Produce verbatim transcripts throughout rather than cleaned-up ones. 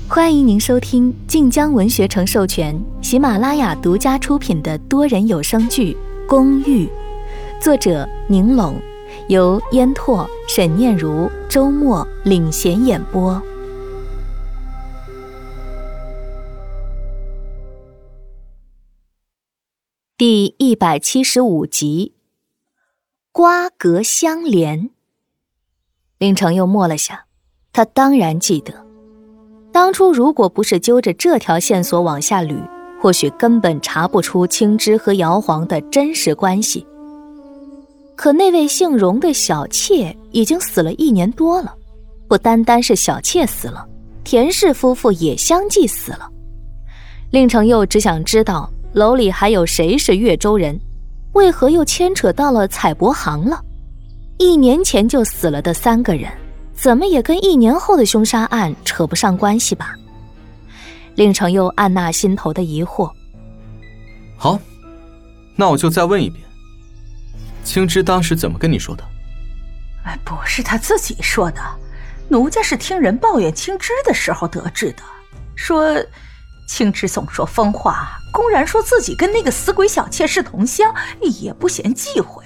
欢迎您收听晋江文学城授权、喜马拉雅独家出品的多人有声剧《公寓》，作者宁拢，由烟拓、沈念如、周末领衔演播。第一百七十五集，瓜葛相连。令程又默了下，他当然记得。当初如果不是揪着这条线索往下捋，或许根本查不出青枝和姚黄的真实关系。可那位姓荣的小妾已经死了一年多了，不单单是小妾死了，田氏夫妇也相继死了。令程又只想知道楼里还有谁是越州人，为何又牵扯到了采伯行了？一年前就死了的三个人，怎么也跟一年后的凶杀案扯不上关系吧？令程又按捺心头的疑惑。 好，那我就再问一遍，青枝当时怎么跟你说的？ 哎，不是他自己说的，奴家是听人抱怨青枝的时候得知的，说青枝总说疯话，公然说自己跟那个死鬼小妾是同乡，也不嫌忌讳。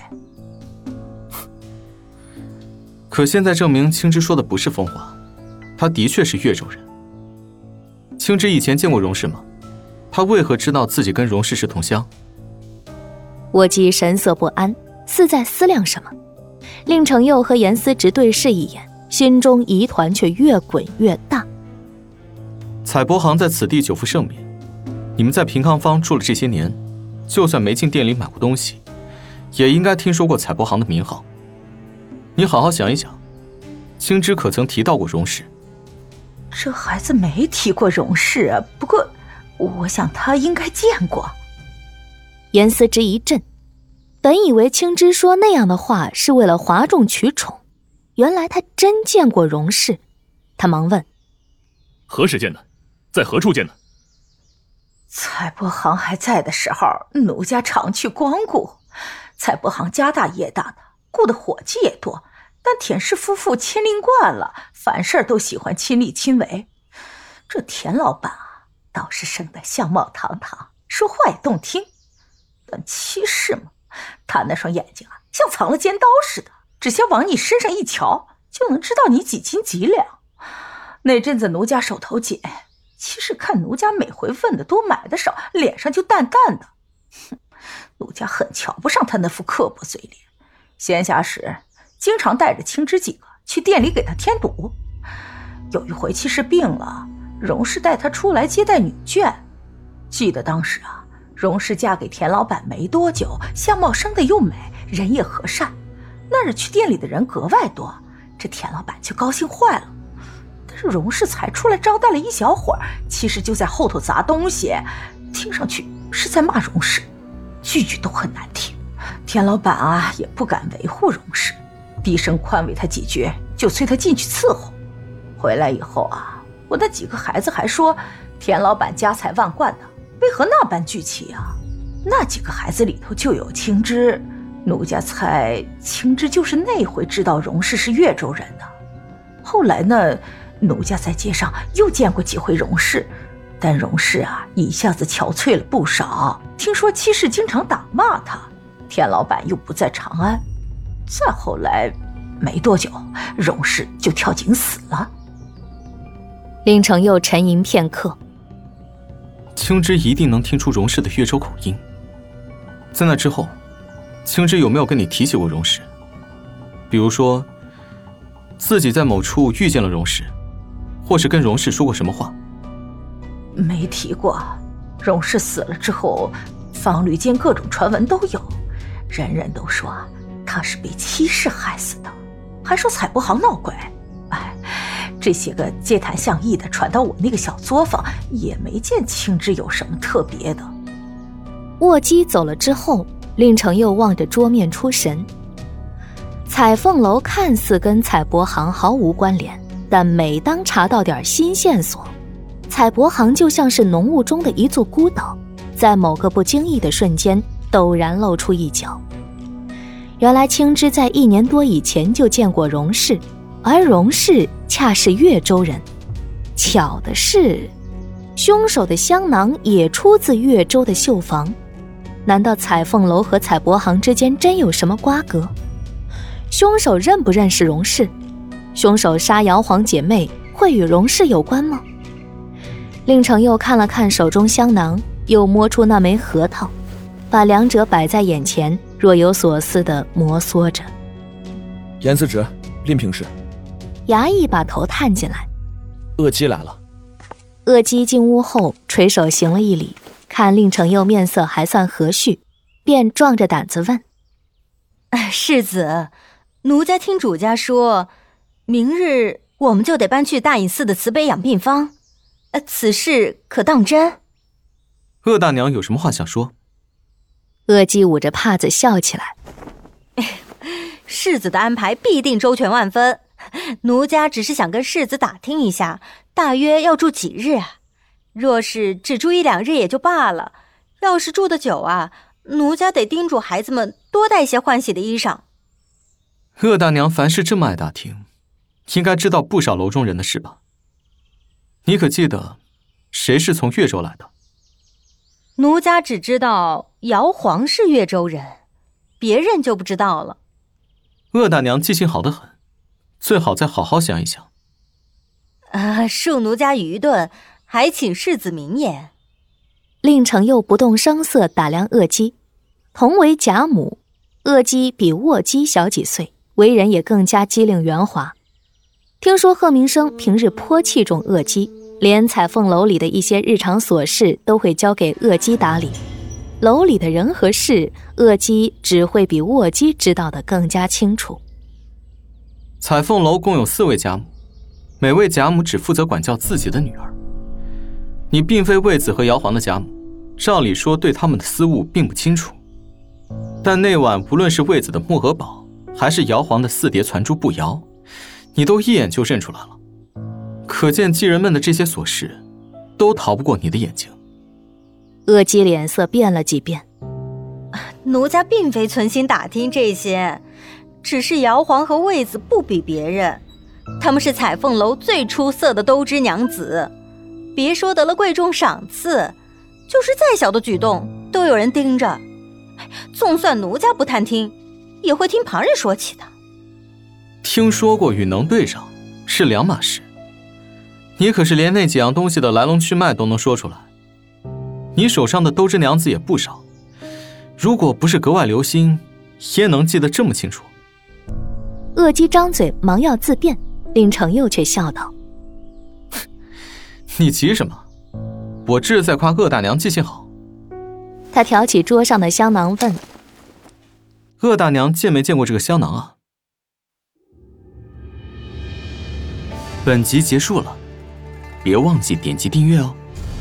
可现在证明青枝说的不是疯话，他的确是越州人。青枝以前见过荣氏吗？他为何知道自己跟荣氏是同乡？ 沃基神色不安，似在思量什么。令程又和严思直对视一眼，心中疑团却越滚越大。 采伯行在此地久负盛名，你们在平康坊住了这些年，就算没进店里买过东西，也应该听说过采伯行的名号。你好好想一想，青枝可曾提到过荣氏？ 这孩子没提过荣氏啊，不过我想他应该见过。 严思之一震，本以为青枝说那样的话是为了哗众取宠，原来他真见过荣氏。他忙问： 何时见的？在何处见的？ 采伯行还在的时候，奴家常去光顾。采伯行家大业大的，雇的伙计也多，但田氏夫妇亲临惯了，凡事都喜欢亲力亲为。这田老板啊，倒是生得相貌堂堂，说话也动听，但其实嘛，他那双眼睛啊，像藏了尖刀似的，只想往你身上一瞧，就能知道你几斤几两。那阵子奴家手头紧，其实看奴家每回问的多买的少，脸上就淡淡的。哼，奴家很瞧不上他那副刻薄嘴脸。闲暇时经常带着青枝几个去店里给他添堵。有一回其实病了，荣氏带他出来接待女眷。记得当时啊，荣氏嫁给田老板没多久，相貌生得又美，人也和善，那日去店里的人格外多，这田老板就高兴坏了。但是荣氏才出来招待了一小会儿，其实就在后头砸东西，听上去是在骂荣氏，句句都很难听。田老板啊也不敢维护荣氏，低声宽慰他几句，就催他进去伺候。回来以后啊，我那几个孩子还说田老板家财万贯的，为何那般聚气啊？那几个孩子里头就有青枝，奴家猜青枝就是那回知道荣氏是越州人的。后来呢，奴家在街上又见过几回荣氏，但荣氏啊一下子憔悴了不少，听说妻室经常打骂他，田老板又不在长安。再后来没多久，荣氏就跳井死了。 令程又沉吟片刻。 青枝一定能听出荣氏的越州口音。在那之后，青枝有没有跟你提起过荣氏？比如说自己在某处遇见了荣氏，或是跟荣氏说过什么话？ 没提过。荣氏死了之后，坊里间各种传闻都有，人人都说他是被妻室害死的，还说采伯行闹鬼。哎，这些个街谈巷议的传到我那个小作坊，也没见青枝有什么特别的。 沃基走了之后，令程又望着桌面出神。彩凤楼看似跟采伯行毫无关联，但每当查到点新线索，采伯行就像是浓雾中的一座孤岛，在某个不经意的瞬间陡然露出一角。原来青枝在一年多以前就见过荣氏，而荣氏恰是越州人。 巧的是，凶手的香囊也出自岳州的绣坊。难道彩凤楼和彩伯行之间真有什么瓜葛？凶手认不认识荣氏？凶手杀姚黄姐妹会与荣氏有关吗？令程又看了看手中香囊，又摸出那枚核桃，把两者摆在眼前，若有所思地摩挲着。 严司职，令平氏。 衙役把头探进来。 鄂姬来了。 鄂姬进屋后垂手行了一礼，看令程又面色还算和煦，便壮着胆子问： 世子，奴家听主家说，明日我们就得搬去大隐寺的慈悲养病坊，呃，此事可当真？ 鄂大娘有什么话想说？ 鄂姬捂着帕子笑起来。 世子的安排必定周全万分，奴家只是想跟世子打听一下，大约要住几日啊？若是只住一两日也就罢了，要是住得久啊，奴家得叮嘱孩子们多带些换洗的衣裳。 鄂大娘凡事这么爱打听，应该知道不少楼中人的事吧？你可记得谁是从岳州来的？ 奴家只知道姚黄是岳州人，别人就不知道了。 鄂大娘记性好得很，最好再好好想一想。 啊，恕奴家愚钝，还请世子明言。 令程又不动声色打量鄂姬，同为贾母，鄂姬比沃姬小几岁，为人也更加机灵圆滑。听说贺明生平日颇器重鄂姬，连彩凤楼里的一些日常琐事都会交给鄂姬打理。楼里的人和事，鄂姬只会比沃姬知道的更加清楚。 彩凤楼共有四位贾母，每位贾母只负责管教自己的女儿。你并非卫子和姚黄的贾母，照理说对他们的私务并不清楚。但那晚无论是卫子的墨荷宝，还是姚黄的四叠攒珠步摇，你都一眼就认出来了。可见继人们的这些琐事，都逃不过你的眼睛。 鄂姬脸色变了几变。 奴家并非存心打听这些，只是姚黄和卫子不比别人，他们是彩凤楼最出色的都知娘子，别说得了贵重赏赐，就是再小的举动都有人盯着。纵算奴家不探听，也会听旁人说起的。 听说过与能对上是两码事，你可是连那几样东西的来龙去脉都能说出来。你手上的都知娘子也不少，如果不是格外留心，也能记得这么清楚。 鄂姬张嘴忙要自辩，令程又却笑道： 你急什么？我这是在夸鄂大娘记性好。 他挑起桌上的香囊问： 鄂大娘见没见过这个香囊啊？本集结束了，别忘记点击订阅哦。